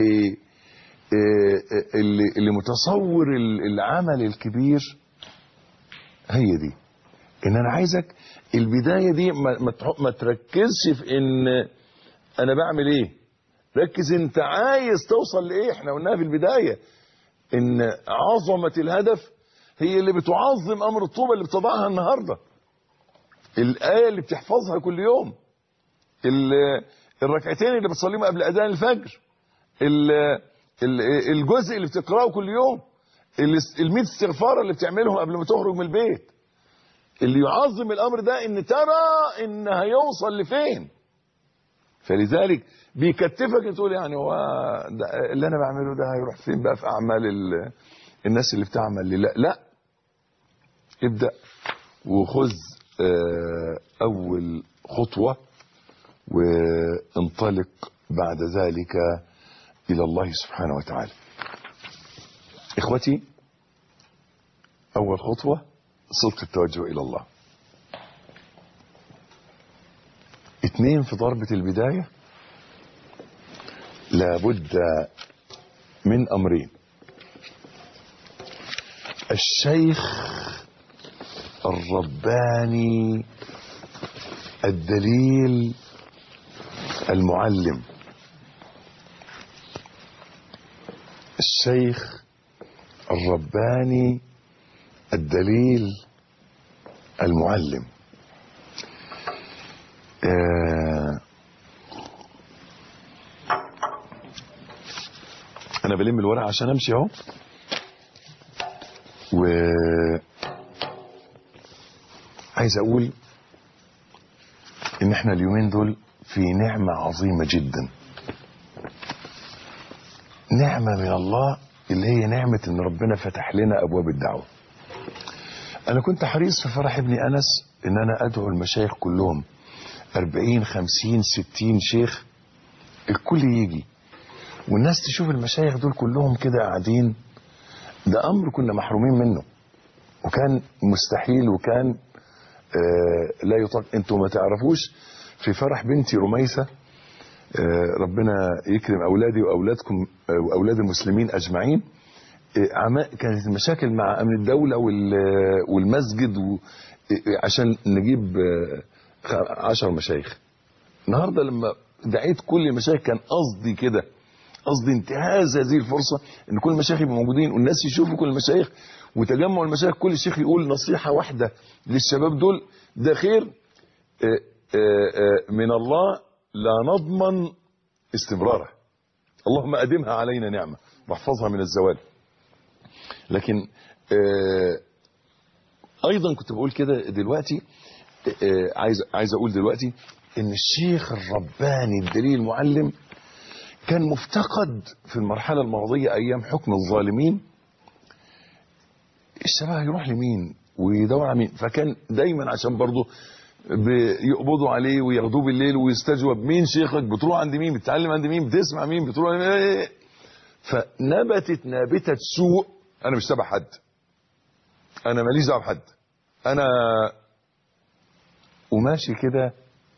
اللي متصور العمل الكبير هي دي. ان انا عايزك البداية دي ما تركزش في ان انا بعمل ايه، ركز انت عايز توصل لايه. احنا قلناها في البداية ان عظمة الهدف هي اللي بتعظم امر الطوبة اللي بتضعها النهاردة، الآية اللي بتحفظها كل يوم، الركعتين اللي بتصليهم قبل اذان الفجر، الجزء اللي بتقراه كل يوم، ال100 استغفار اللي بتعملهم قبل ما تخرج من البيت. اللي يعظم الامر ده ان ترى ان هيوصل لفين. فلذلك بيكتفك تقول يعني هو اللي انا بعمله ده هيروح فين بقى في اعمال الناس اللي بتعمل. لا لا، ابدأ وخذ اول خطوة وانطلق بعد ذلك الى الله سبحانه وتعالى. اخوتي، اول خطوة صدق التوجه الى الله. 2 في ضربة البداية لابد من امرين: الشيخ الرباني الدليل المعلم. الشيخ الرباني الدليل المعلم. انا بلم الورق عشان امشي اهو، عايز اقول ان احنا اليومين دول في نعمة عظيمة جدا، نعمة من الله اللي هي نعمة ان ربنا فتح لنا ابواب الدعوة. انا كنت حريص في فرح ابني انس ان انا ادعو المشايخ كلهم 40 50 60 شيخ، الكل يجي والناس تشوف المشايخ دول كلهم كده قاعدين. ده امر كنا محرومين منه وكان مستحيل وكان لا يطاق. انتوا ما تعرفوش في فرح بنتي رميسة، ربنا يكرم اولادي واولادكم واولاد المسلمين اجمعين، كانت المشاكل مع امن الدولة والمسجد عشان نجيب 10 مشايخ. النهاردة لما دعيت كل المشايخ كان قصدي كده، قصدي انتهاز هذه الفرصة ان كل المشايخ يبقوا موجودين والناس يشوفوا كل المشايخ وتجمع المشايخ، كل شيخ يقول نصيحة واحدة للشباب دول، ده خير. من الله لا نضمن استمرارها. اللهم أدمها علينا نعمة واحفظها من الزوال. لكن أيضا كنت بقول كده دلوقتي، عايز أقول دلوقتي إن الشيخ الرباني الدليل المعلم كان مفتقد في المرحلة الماضية أيام حكم الظالمين. الشباب يروح لمين ويدور على مين؟ فكان دايما عشان برضه بيقبضوا عليه وياخدوه بالليل ويستجوب، مين شيخك؟ بتروح عند مين؟ بتتعلم عند مين؟ بتسمع مين؟ بتروح فنبتت نابتة سوء. انا مش تبع حد، انا ماليش دعوه بحد، انا وماشي كده.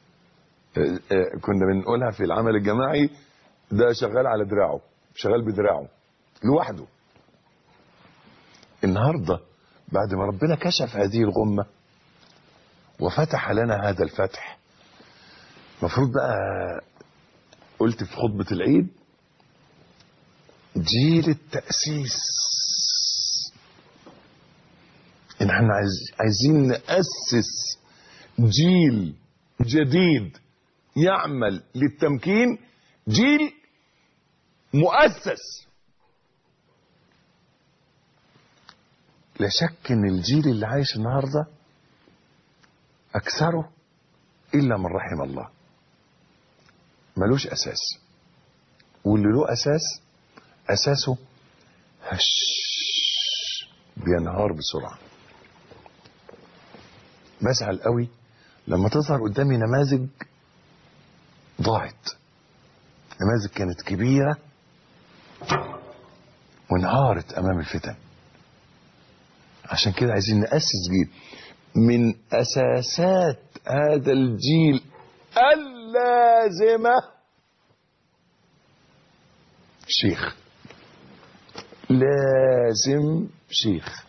كنا بنقولها في العمل الجماعي، ده شغال على دراعه، شغال بدراعه لوحده. النهارده بعد ما ربنا كشف هذه الغمة وفتح لنا هذا الفتح، المفروض بقى قلت في خطبة العيد جيل التأسيس، ان احنا عايزين نأسس جيل جديد يعمل للتمكين، جيل مؤسس. لا شك ان الجيل اللي عايش النهارده اكثره الا من رحم الله ملوش اساس، واللي له اساس اساسه هش بينهار بسرعه. بزعل قوي لما تظهر قدامي نماذج ضاعت، نماذج كانت كبيره وانهارت امام الفتن. عشان كده عايزين نأسس جيل. من أساسات هذا الجيل اللازمة شيخ، لازم شيخ.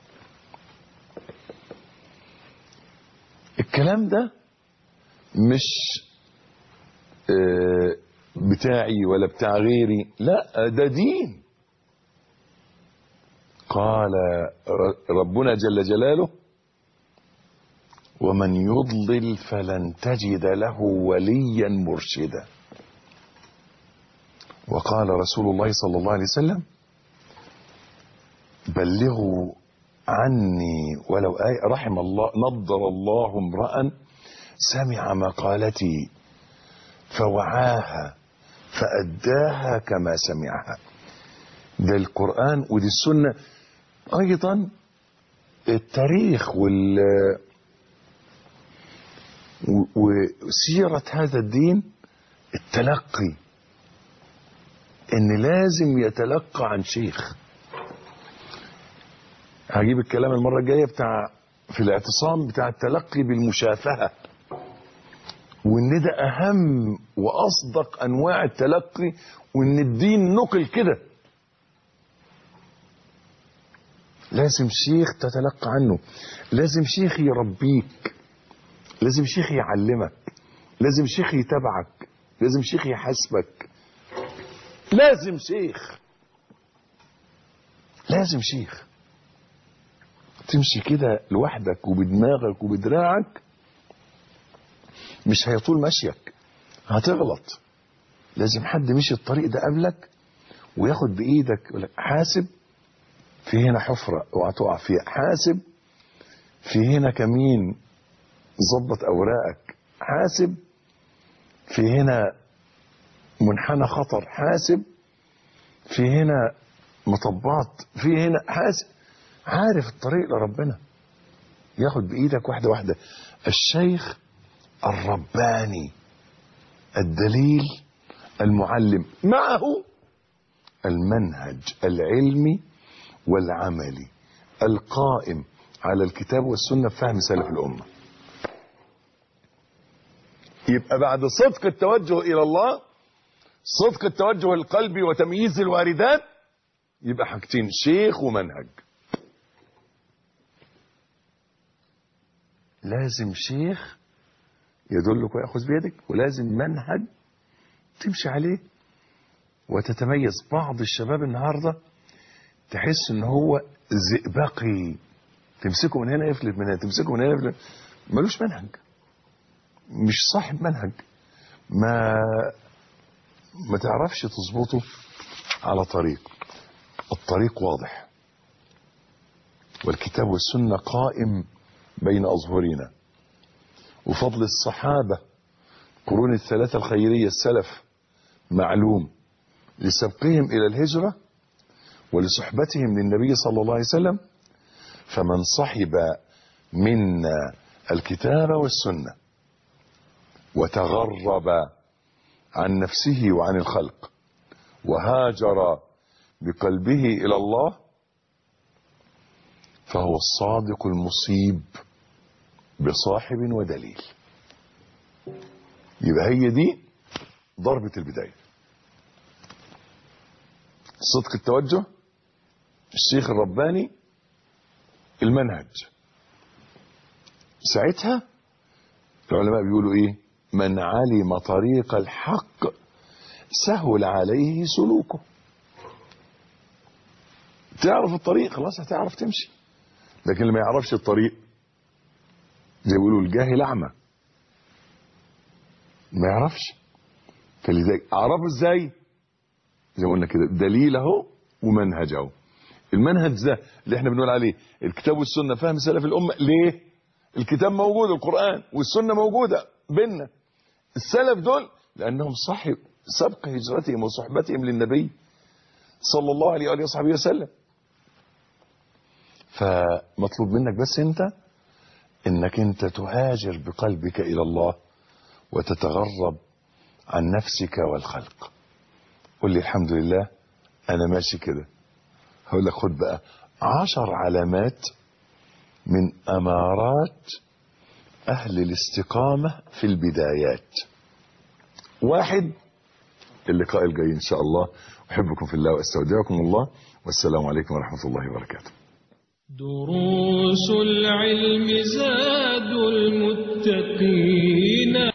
الكلام ده مش بتاعي ولا بتاع غيري، لا ده دين. قال ربنا جل جلاله: ومن يضلل فلن تجد له وليا مرشدا. وقال رسول الله صلى الله عليه وسلم: بلغوا عني ولو آية. رحم الله، نضر الله امرأ سمع مقالتي فوعاها فأداها كما سمعها. ده القرآن ودي السنة. أيضا التاريخ وسيرة هذا الدين، التلقي، إن لازم يتلقى عن شيخ. هجيب الكلام المرة الجاية بتاع في الاعتصام بتاع التلقي بالمشافهة، وإن ده أهم وأصدق أنواع التلقي، وإن الدين نقل كده. لازم شيخ تتلقى عنه، لازم شيخ يربيك، لازم شيخ يعلمك، لازم شيخ يتابعك، لازم شيخ يحاسبك، لازم شيخ، لازم شيخ. تمشي كده لوحدك وبدماغك وبدراعك مش هيطول مشيك، هتغلط. لازم حد مشي الطريق ده قبلك وياخد بإيدك يقول لك حاسب، في هنا حفرة اوعى تقع فيها، حاسب، في هنا كمين ظبط اوراقك، حاسب، في هنا منحنى خطر، حاسب، في هنا مطبات، في هنا حاسب. عارف الطريق لربنا، ياخد بايدك واحده واحده. الشيخ الرباني الدليل المعلم، معه المنهج العلمي والعملي القائم على الكتاب والسنة بفهم سلف الأمة. يبقى بعد صدق التوجه إلى الله، صدق التوجه القلبي وتمييز الواردات، يبقى حاجتين: شيخ ومنهج. لازم شيخ يدلك ويأخذ بيدك، ولازم منهج تمشي عليه وتتميز. بعض الشباب النهارده تحس ان هو زئبقي، تمسكه من هنا يفلت من هنا، تمسكه من هنا يفلت، ملوش منهج، مش صاحب منهج، ما تعرفش تظبطه على طريق. الطريق واضح، والكتاب والسنة قائم بين أظهرنا، وفضل الصحابة قرون الثلاثة الخيرية السلف معلوم لسبقهم إلى الهجرة ولصحبتهم للنبي صلى الله عليه وسلم. فمن صحب منا الكتاب والسنة وتغرب عن نفسه وعن الخلق وهاجر بقلبه إلى الله فهو الصادق المصيب بصاحب ودليل. يبقى هي دي ضربة البداية، صدق التوجه، الشيخ الرباني، المنهج. ساعتها العلماء بيقولوا ايه؟ من علم طريق الحق سهل عليه سلوكه. تعرف الطريق خلاص هتعرف تمشي، لكن اللي ما يعرفش الطريق زي بيقولوا الجاهل اعمى، ما يعرفش. فلذلك اعرفه ازاي؟ زي ما قلنا كده، دليل اهو ومنهج اهو. المنهج ده اللي احنا بنقول عليه الكتاب والسنه، فهم سلف الامه. ليه؟ الكتاب موجود، القران والسنه موجوده بيننا. السلف دول لانهم صاحب سبق هجرتهم وصحبتهم للنبي صلى الله عليه واله وصحبه وسلم. فمطلوب منك بس انك انت تهاجر بقلبك الى الله وتتغرب عن نفسك والخلق. قل لي الحمد لله انا ماشي كده. هقول لك خد بقى 10 علامات من امارات اهل الاستقامة في البدايات. 1، اللقاء الجاي ان شاء الله. احبكم في الله واستودعكم الله، والسلام عليكم ورحمة الله وبركاته. دروس العلم زاد المتقين.